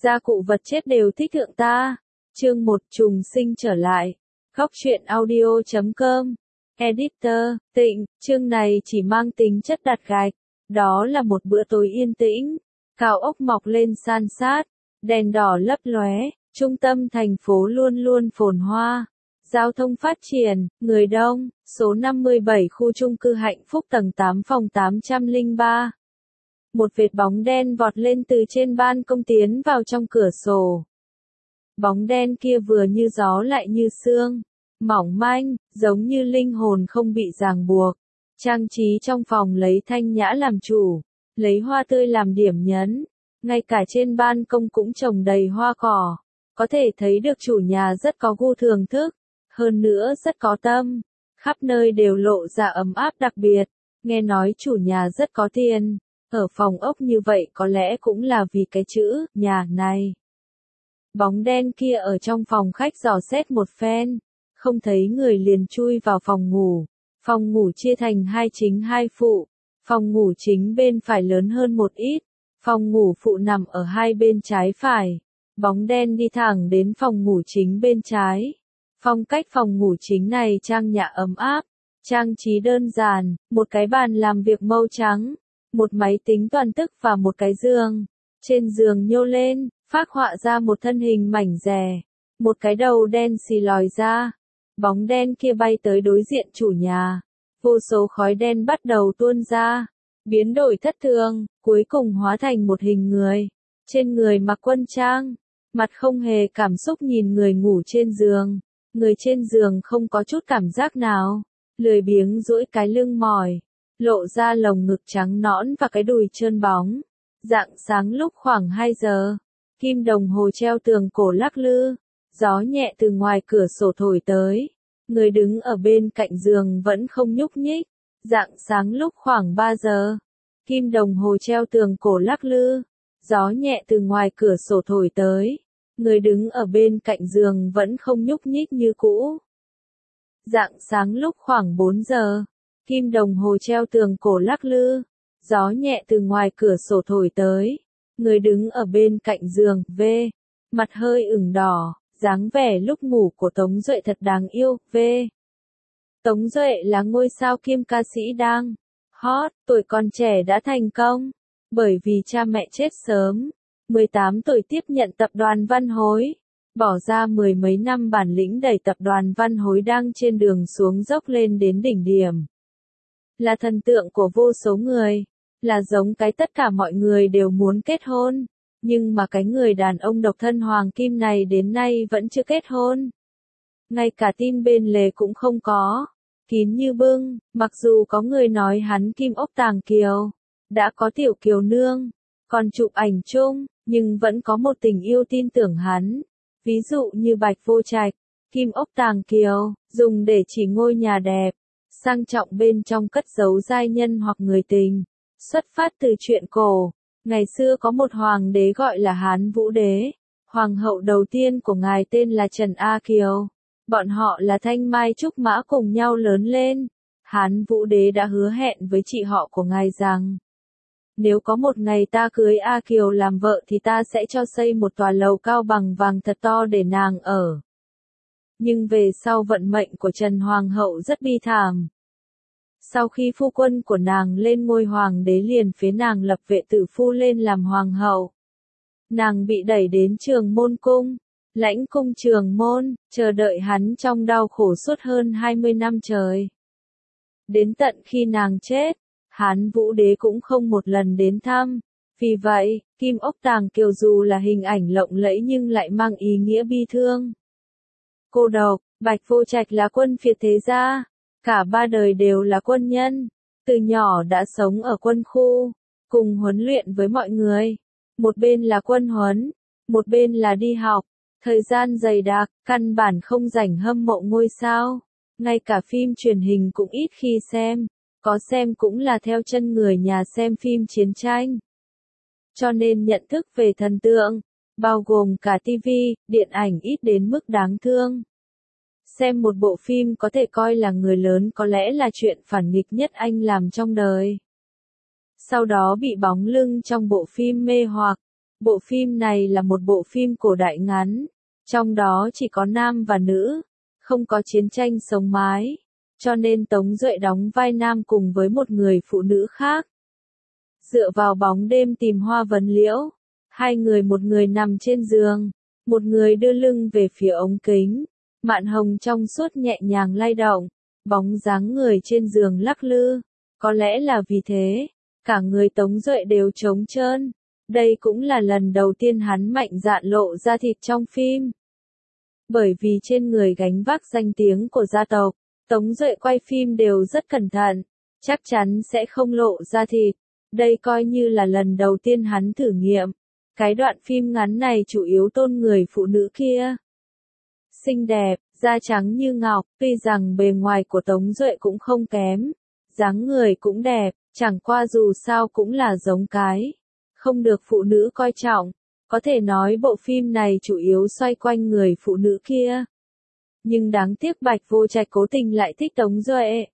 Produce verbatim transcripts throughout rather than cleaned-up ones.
gia cụ vật chết đều thích thượng ta. Chương một trùng sinh trở lại. Góc truyện audio chấm com. Editor, Tịnh, chương này chỉ mang tính chất đặt gạch. Đó là một bữa tối yên tĩnh. Cao ốc mọc lên san sát. Đèn đỏ lấp lóe. Trung tâm thành phố luôn luôn phồn hoa. Giao thông phát triển, người đông, số năm mươi bảy khu chung cư Hạnh Phúc tầng tám phòng tám không ba. Một vệt bóng đen vọt lên từ trên ban công tiến vào trong cửa sổ. Bóng đen kia vừa như gió lại như sương, mỏng manh, giống như linh hồn không bị ràng buộc. Trang trí trong phòng lấy thanh nhã làm chủ, lấy hoa tươi làm điểm nhấn, ngay cả trên ban công cũng trồng đầy hoa cỏ. Có thể thấy được chủ nhà rất có gu thưởng thức, hơn nữa rất có tâm, khắp nơi đều lộ ra ấm áp đặc biệt. Nghe nói chủ nhà rất có tiền, ở phòng ốc như vậy có lẽ cũng là vì cái chữ nhà này. Bóng đen kia ở trong phòng khách dò xét một phen, không thấy người liền chui vào phòng ngủ. Phòng ngủ chia thành hai chính hai phụ, phòng ngủ chính bên phải lớn hơn một ít, phòng ngủ phụ nằm ở hai bên trái phải. Bóng đen đi thẳng đến phòng ngủ chính bên trái. Phong cách phòng ngủ chính này trang nhã ấm áp, trang trí đơn giản, một cái bàn làm việc màu trắng, một máy tính toàn tức và một cái giường. Trên giường nhô lên, phác họa ra một thân hình mảnh dẻ, một cái đầu đen xì lòi ra. Bóng đen kia bay tới đối diện chủ nhà. Vô số khói đen bắt đầu tuôn ra, biến đổi thất thường, cuối cùng hóa thành một hình người. Trên người mặc quân trang, mặt không hề cảm xúc nhìn người ngủ trên giường. Người trên giường không có chút cảm giác nào, lười biếng duỗi cái lưng mỏi, lộ ra lồng ngực trắng nõn và cái đùi trơn bóng. Rạng sáng lúc khoảng hai giờ, kim đồng hồ treo tường cổ lắc lư, gió nhẹ từ ngoài cửa sổ thổi tới. Người đứng ở bên cạnh giường vẫn không nhúc nhích. Rạng sáng lúc khoảng ba giờ, kim đồng hồ treo tường cổ lắc lư, gió nhẹ từ ngoài cửa sổ thổi tới. Người đứng ở bên cạnh giường vẫn không nhúc nhích như cũ. Rạng sáng lúc khoảng bốn giờ, kim đồng hồ treo tường cổ lắc lư, gió nhẹ từ ngoài cửa sổ thổi tới. Người đứng ở bên cạnh giường, V, mặt hơi ửng đỏ, dáng vẻ lúc ngủ của Tống Duệ thật đáng yêu, V. Tống Duệ là ngôi sao kim ca sĩ đang hot, tuổi còn trẻ đã thành công, bởi vì cha mẹ chết sớm. mười tám tuổi tiếp nhận tập đoàn Văn Hối, bỏ ra mười mấy năm bản lĩnh đẩy tập đoàn Văn Hối đang trên đường xuống dốc lên đến đỉnh điểm. Là thần tượng của vô số người, là giống cái tất cả mọi người đều muốn kết hôn, nhưng mà cái người đàn ông độc thân hoàng kim này đến nay vẫn chưa kết hôn. Ngay cả tin bên lề cũng không có, kín như bưng, mặc dù có người nói hắn kim ốc tàng kiều, đã có tiểu kiều nương, còn chụp ảnh chung. Nhưng vẫn có một tình yêu tin tưởng hắn. Ví dụ như Bạch Vô Trạch, kim ốc tàng kiều, dùng để chỉ ngôi nhà đẹp, sang trọng bên trong cất giấu giai nhân hoặc người tình. Xuất phát từ chuyện cổ, ngày xưa có một hoàng đế gọi là Hán Vũ Đế. Hoàng hậu đầu tiên của ngài tên là Trần A Kiều. Bọn họ là thanh mai trúc mã cùng nhau lớn lên. Hán Vũ Đế đã hứa hẹn với chị họ của ngài rằng, nếu có một ngày ta cưới A Kiều làm vợ thì ta sẽ cho xây một tòa lầu cao bằng vàng thật to để nàng ở. Nhưng về sau vận mệnh của Trần Hoàng hậu rất bi thảm. Sau khi phu quân của nàng lên ngôi hoàng đế liền phế nàng lập vệ tử phu lên làm hoàng hậu. Nàng bị đẩy đến Trường Môn cung, lãnh cung Trường Môn, chờ đợi hắn trong đau khổ suốt hơn hai mươi năm trời. Đến tận khi nàng chết, Hán Vũ Đế cũng không một lần đến thăm. Vì vậy, kim ốc tàng kiều dù là hình ảnh lộng lẫy nhưng lại mang ý nghĩa bi thương. Cô độc, Bạch Vô Trạch là quân phiệt thế gia, cả ba đời đều là quân nhân, từ nhỏ đã sống ở quân khu, cùng huấn luyện với mọi người. Một bên là quân huấn, một bên là đi học, thời gian dày đặc, căn bản không rảnh hâm mộ ngôi sao, ngay cả phim truyền hình cũng ít khi xem. Có xem cũng là theo chân người nhà xem phim chiến tranh. Cho nên nhận thức về thần tượng, bao gồm cả ti vi, điện ảnh ít đến mức đáng thương. Xem một bộ phim có thể coi là người lớn có lẽ là chuyện phản nghịch nhất anh làm trong đời. Sau đó bị bóng lưng trong bộ phim mê hoặc, Bộ phim này là một bộ phim cổ đại ngắn, trong đó chỉ có nam và nữ, không có chiến tranh sống mái, cho nên Tống Duệ đóng vai nam cùng với một người phụ nữ khác. Dựa vào bóng đêm tìm hoa vấn liễu, hai người một người nằm trên giường, một người đưa lưng về phía ống kính, mạn hồng trong suốt nhẹ nhàng lay động, bóng dáng người trên giường lắc lư, có lẽ là vì thế, cả người Tống Duệ đều trống trơn. Đây cũng là lần đầu tiên hắn mạnh dạn lộ ra thịt trong phim. Bởi vì trên người gánh vác danh tiếng của gia tộc, Tống Duệ quay phim đều rất cẩn thận, chắc chắn sẽ không lộ ra thịt. Đây coi như là lần đầu tiên hắn thử nghiệm. Cái đoạn phim ngắn này chủ yếu tôn người phụ nữ kia. Xinh đẹp, da trắng như ngọc, tuy rằng bề ngoài của Tống Duệ cũng không kém, dáng người cũng đẹp, chẳng qua dù sao cũng là giống cái. Không được phụ nữ coi trọng, có thể nói bộ phim này chủ yếu xoay quanh người phụ nữ kia. Nhưng đáng tiếc Bạch Vô Trạch cố tình lại thích Tống Duệ.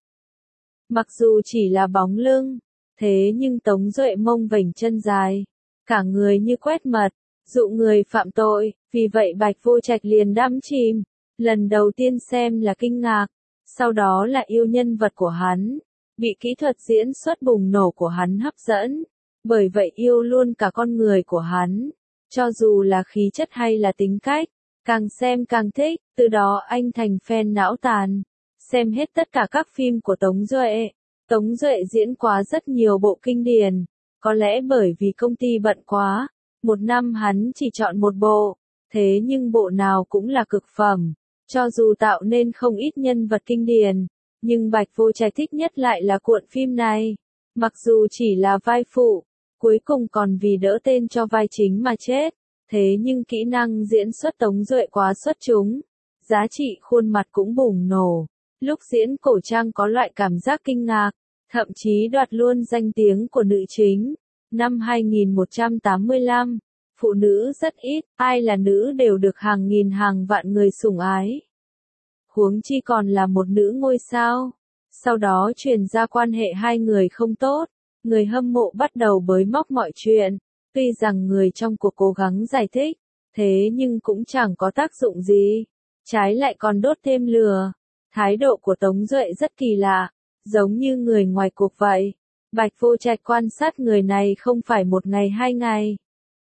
Mặc dù chỉ là bóng lưng, thế nhưng Tống Duệ mông vểnh chân dài, cả người như quét mật, dụ người phạm tội, vì vậy Bạch Vô Trạch liền đắm chìm. Lần đầu tiên xem là kinh ngạc, sau đó là yêu nhân vật của hắn, bị kỹ thuật diễn xuất bùng nổ của hắn hấp dẫn. Bởi vậy yêu luôn cả con người của hắn, cho dù là khí chất hay là tính cách, càng xem càng thích, từ đó anh thành fan não tàn, xem hết tất cả các phim của Tống Duệ. Tống Duệ diễn quá rất nhiều bộ kinh điển, có lẽ bởi vì công ty bận quá, một năm hắn chỉ chọn một bộ, thế nhưng bộ nào cũng là cực phẩm, cho dù tạo nên không ít nhân vật kinh điển, nhưng Bạch Vô Trạch thích nhất lại là cuộn phim này, mặc dù chỉ là vai phụ. Cuối cùng còn vì đỡ tên cho vai chính mà chết, thế nhưng kỹ năng diễn xuất Tống Duệ quá xuất chúng, giá trị khuôn mặt cũng bùng nổ, lúc diễn cổ trang có loại cảm giác kinh ngạc, thậm chí đoạt luôn danh tiếng của nữ chính. Năm hai nghìn một trăm tám mươi lăm, phụ nữ rất ít, ai là nữ đều được hàng nghìn hàng vạn người sủng ái. Huống chi còn là một nữ ngôi sao, sau đó truyền ra quan hệ hai người không tốt. Người hâm mộ bắt đầu bới móc mọi chuyện, tuy rằng người trong cuộc cố gắng giải thích, thế nhưng cũng chẳng có tác dụng gì, trái lại còn đốt thêm lửa. Thái độ của Tống Duệ rất kỳ lạ, giống như người ngoài cuộc vậy. Bạch Vô Trạch quan sát người này không phải một ngày hai ngày.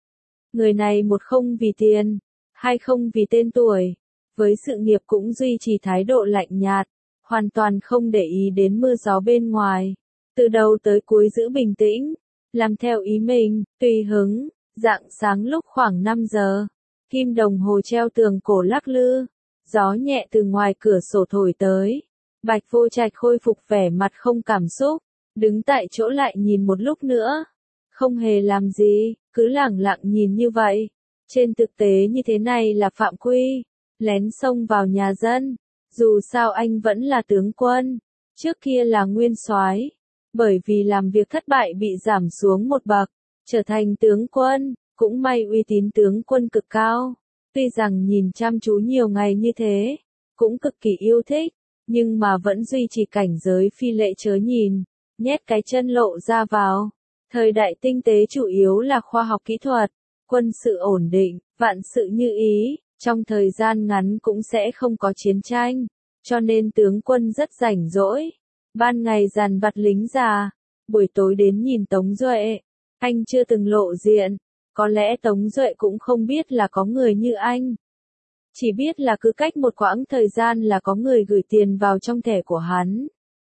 Người này một không vì tiền, hai không vì tên tuổi, với sự nghiệp cũng duy trì thái độ lạnh nhạt, hoàn toàn không để ý đến mưa gió bên ngoài. Từ đầu tới cuối giữ bình tĩnh, làm theo ý mình, tùy hứng. Rạng sáng lúc khoảng năm giờ, kim đồng hồ treo tường cổ lắc lư, gió nhẹ từ ngoài cửa sổ thổi tới. Bạch Vô Trạch khôi phục vẻ mặt không cảm xúc, đứng tại chỗ lại nhìn một lúc nữa, không hề làm gì, cứ lẳng lặng nhìn như vậy. Trên thực tế như thế này là phạm quy, lén xông vào nhà dân. Dù sao anh vẫn là tướng quân, trước kia là nguyên soái. Bởi vì làm việc thất bại bị giảm xuống một bậc, trở thành tướng quân, cũng may uy tín tướng quân cực cao. Tuy rằng nhìn chăm chú nhiều ngày như thế, cũng cực kỳ yêu thích, nhưng mà vẫn duy trì cảnh giới phi lệ chớ nhìn, nhét cái chân lộ ra vào. Thời đại tinh tế chủ yếu là khoa học kỹ thuật, quân sự ổn định, vạn sự như ý, trong thời gian ngắn cũng sẽ không có chiến tranh, cho nên tướng quân rất rảnh rỗi. Ban ngày dàn vặt lính già, buổi tối đến nhìn Tống Duệ. Anh chưa từng lộ diện, có lẽ Tống Duệ cũng không biết là có người như anh. Chỉ biết là cứ cách một quãng thời gian là có người gửi tiền vào trong thẻ của hắn.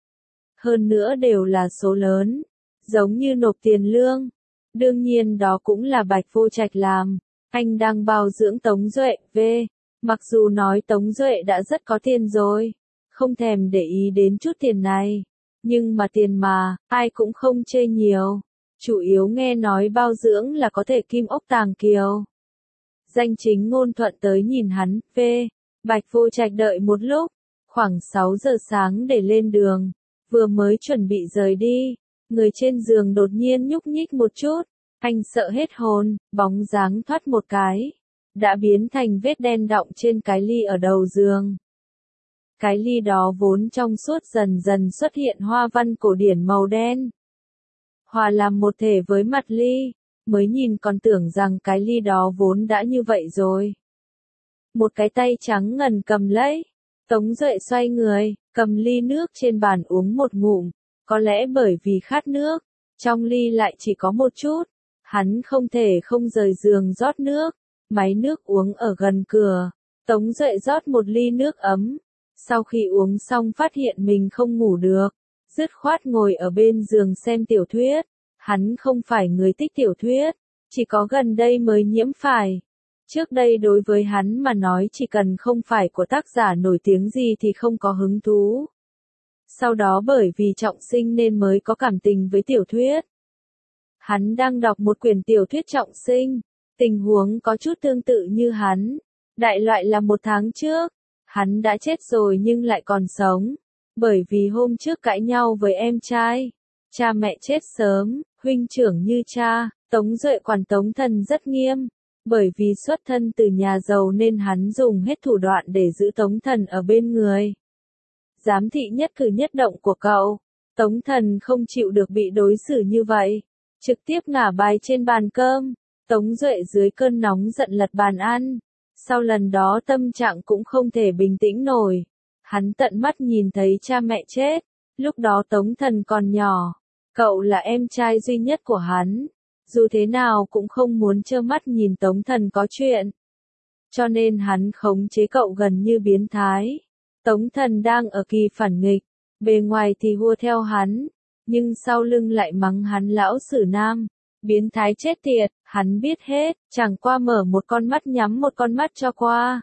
Hơn nữa đều là số lớn, giống như nộp tiền lương. Đương nhiên đó cũng là Bạch Vô Trạch làm. Anh đang bao dưỡng Tống Duệ, về. Mặc dù nói Tống Duệ đã rất có tiền rồi, không thèm để ý đến chút tiền này. Nhưng mà tiền mà, ai cũng không chê nhiều. Chủ yếu nghe nói bao dưỡng là có thể kim ốc tàng kiều. Danh chính ngôn thuận tới nhìn hắn, về. Bạch Vô Trạch đợi một lúc, khoảng sáu giờ sáng để lên đường. Vừa mới chuẩn bị rời đi, người trên giường đột nhiên nhúc nhích một chút. Anh sợ hết hồn, bóng dáng thoát một cái, đã biến thành vết đen đọng trên cái ly ở đầu giường. Cái ly đó vốn trong suốt dần dần xuất hiện hoa văn cổ điển màu đen. Hòa làm một thể với mặt ly, mới nhìn còn tưởng rằng cái ly đó vốn đã như vậy rồi. Một cái tay trắng ngần cầm lấy. Tống Duệ xoay người, cầm ly nước trên bàn uống một ngụm, có lẽ bởi vì khát nước, trong ly lại chỉ có một chút, hắn không thể không rời giường rót nước, máy nước uống ở gần cửa, Tống Duệ rót một ly nước ấm, sau khi uống xong phát hiện mình không ngủ được, dứt khoát ngồi ở bên giường xem tiểu thuyết, hắn không phải người thích tiểu thuyết, chỉ có gần đây mới nhiễm phải. Trước đây đối với hắn mà nói chỉ cần không phải của tác giả nổi tiếng gì thì không có hứng thú. Sau đó bởi vì trọng sinh nên mới có cảm tình với tiểu thuyết. Hắn đang đọc một quyển tiểu thuyết trọng sinh, tình huống có chút tương tự như hắn. Đại loại là một tháng trước, hắn đã chết rồi nhưng lại còn sống, bởi vì hôm trước cãi nhau với em trai. Cha mẹ chết sớm, huynh trưởng như cha, Tống Duệ quản Tống Thần rất nghiêm. Bởi vì xuất thân từ nhà giàu nên hắn dùng hết thủ đoạn để giữ Tống Thần ở bên người. Giám thị nhất cử nhất động của cậu. Tống Thần không chịu được bị đối xử như vậy. Trực tiếp ngả bài trên bàn cơm. Tống Duệ dưới cơn nóng giận lật bàn ăn. Sau lần đó tâm trạng cũng không thể bình tĩnh nổi. Hắn tận mắt nhìn thấy cha mẹ chết. Lúc đó Tống Thần còn nhỏ. Cậu là em trai duy nhất của hắn. Dù thế nào cũng không muốn trơ mắt nhìn Tống Thần có chuyện. Cho nên hắn khống chế cậu gần như biến thái. Tống Thần đang ở kỳ phản nghịch, bề ngoài thì hùa theo hắn, nhưng sau lưng lại mắng hắn lão sử nam. Biến thái chết tiệt, hắn biết hết, chẳng qua mở một con mắt nhắm một con mắt cho qua.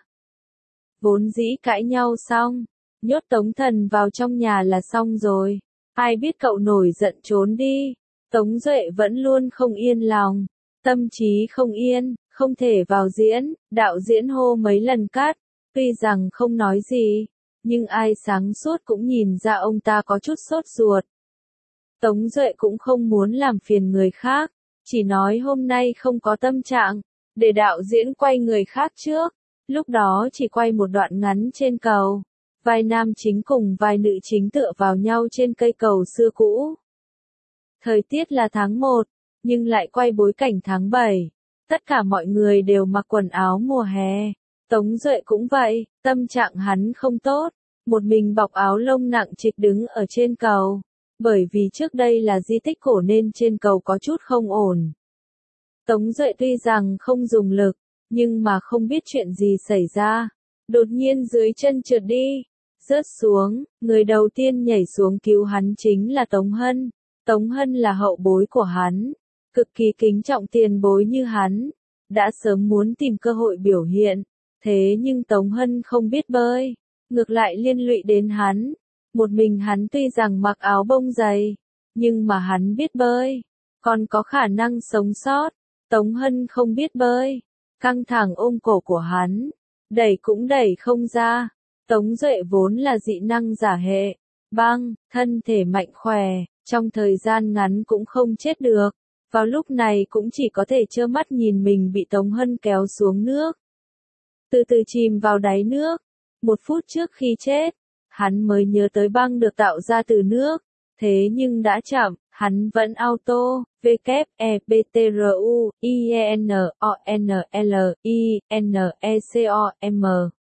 Vốn dĩ cãi nhau xong, nhốt Tống Thần vào trong nhà là xong rồi. Ai biết cậu nổi giận trốn đi. Tống Duệ vẫn luôn không yên lòng, tâm trí không yên, không thể vào diễn, đạo diễn hô mấy lần cắt, tuy rằng không nói gì, nhưng ai sáng suốt cũng nhìn ra ông ta có chút sốt ruột. Tống Duệ cũng không muốn làm phiền người khác, chỉ nói hôm nay không có tâm trạng, để đạo diễn quay người khác trước, lúc đó chỉ quay một đoạn ngắn trên cầu, vai nam chính cùng vai nữ chính tựa vào nhau trên cây cầu xưa cũ. Thời tiết là tháng một, nhưng lại quay bối cảnh tháng bảy. Tất cả mọi người đều mặc quần áo mùa hè. Tống Duệ cũng vậy, tâm trạng hắn không tốt. Một mình bọc áo lông nặng trịch đứng ở trên cầu. Bởi vì trước đây là di tích cổ nên trên cầu có chút không ổn. Tống Duệ tuy rằng không dùng lực, nhưng mà không biết chuyện gì xảy ra. Đột nhiên dưới chân trượt đi, rớt xuống, người đầu tiên nhảy xuống cứu hắn chính là Tống Hân. Tống Hân là hậu bối của hắn, cực kỳ kính trọng tiền bối như hắn, đã sớm muốn tìm cơ hội biểu hiện, thế nhưng Tống Hân không biết bơi, ngược lại liên lụy đến hắn, một mình hắn tuy rằng mặc áo bông dày, nhưng mà hắn biết bơi, còn có khả năng sống sót, Tống Hân không biết bơi, căng thẳng ôm cổ của hắn, đẩy cũng đẩy không ra, Tống Duệ vốn là dị năng giả hệ, băng, thân thể mạnh khỏe. Trong thời gian ngắn cũng không chết được, vào lúc này cũng chỉ có thể trơ mắt nhìn mình bị Tống Hân kéo xuống nước. Từ từ chìm vào đáy nước, một phút trước khi chết, hắn mới nhớ tới băng được tạo ra từ nước, thế nhưng đã chậm, hắn vẫn auto, W, E, B, T, R, U, I, E, N, O, N, L, I, N, E, C, O, M.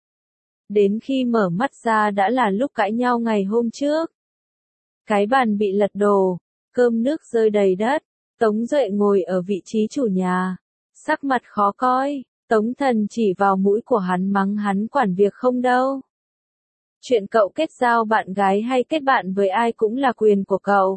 Đến khi mở mắt ra đã là lúc cãi nhau ngày hôm trước. Cái bàn bị lật đổ, cơm nước rơi đầy đất, Tống Duệ ngồi ở vị trí chủ nhà, sắc mặt khó coi, Tống Thần chỉ vào mũi của hắn mắng hắn quản việc không đâu. Chuyện cậu kết giao bạn gái hay kết bạn với ai cũng là quyền của cậu.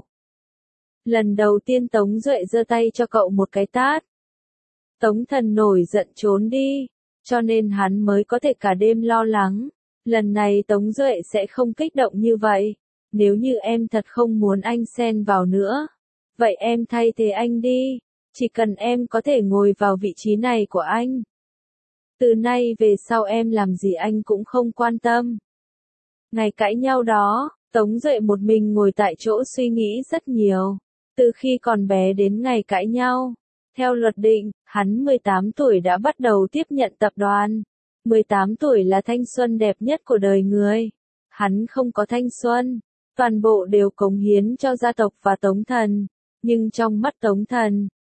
Lần đầu tiên Tống Duệ giơ tay cho cậu một cái tát. Tống Thần nổi giận trốn đi, cho nên hắn mới có thể cả đêm lo lắng, lần này Tống Duệ sẽ không kích động như vậy. Nếu như em thật không muốn anh xen vào nữa, vậy em thay thế anh đi, chỉ cần em có thể ngồi vào vị trí này của anh. Từ nay về sau em làm gì anh cũng không quan tâm. Ngày cãi nhau đó, Tống Duệ một mình ngồi tại chỗ suy nghĩ rất nhiều, từ khi còn bé đến ngày cãi nhau. Theo luật định, hắn mười tám tuổi đã bắt đầu tiếp nhận tập đoàn. mười tám tuổi là thanh xuân đẹp nhất của đời người. Hắn không có thanh xuân. Toàn bộ đều cống hiến cho gia tộc và Tống Thần, nhưng trong mắt Tống Thần,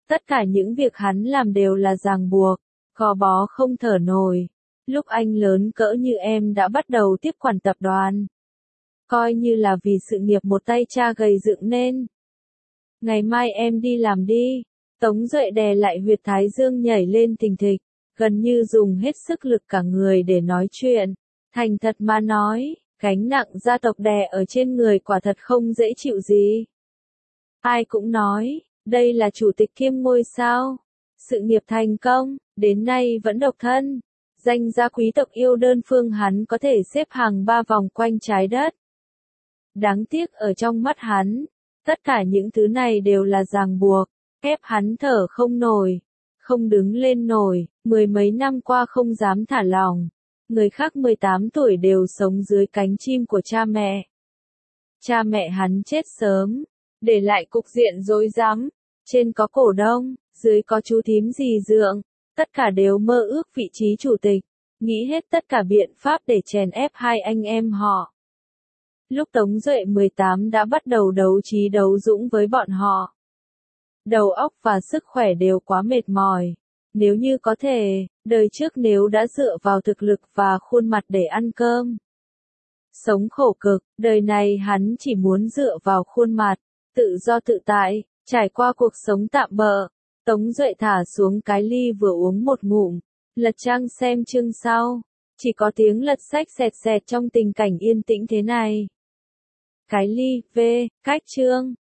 Tất cả những việc hắn làm đều là ràng buộc, gò bó không thở nổi. Lúc anh lớn cỡ như em đã bắt đầu tiếp quản tập đoàn. Coi như là vì sự nghiệp một tay cha gầy dựng nên. Ngày mai em đi làm đi. Tống Duệ đè lại huyệt thái dương nhảy lên thình thịch, gần như dùng hết sức lực cả người để nói chuyện. Thành thật mà nói, gánh nặng gia tộc đè ở trên người quả thật không dễ chịu gì. Ai cũng nói, đây là chủ tịch kiêm ngôi sao. Sự nghiệp thành công, đến nay vẫn độc thân. Danh gia quý tộc yêu đơn phương hắn có thể xếp hàng ba vòng quanh trái đất. Đáng tiếc ở trong mắt hắn, tất cả những thứ này đều là ràng buộc, ép hắn thở không nổi, không đứng lên nổi, mười mấy năm qua không dám thả lỏng. Người khác mười tám tuổi đều sống dưới cánh chim của cha mẹ. Cha mẹ hắn chết sớm, để lại cục diện rối rắm, trên có cổ đông, dưới có chú thím dì dượng, tất cả đều mơ ước vị trí chủ tịch, nghĩ hết tất cả biện pháp để chèn ép hai anh em họ. Lúc Tống Duệ mười tám đã bắt đầu đấu trí đấu dũng với bọn họ. Đầu óc và sức khỏe đều quá mệt mỏi. Nếu như có thể, đời trước nếu đã dựa vào thực lực và khuôn mặt để ăn cơm. Sống khổ cực, đời này hắn chỉ muốn dựa vào khuôn mặt, tự do tự tại, trải qua cuộc sống tạm bợ. Tống Duệ thả xuống cái ly vừa uống một ngụm, lật trang xem chương sau. Chỉ có tiếng lật sách xẹt xẹt trong tình cảnh yên tĩnh thế này. Cái ly, v, cách chương.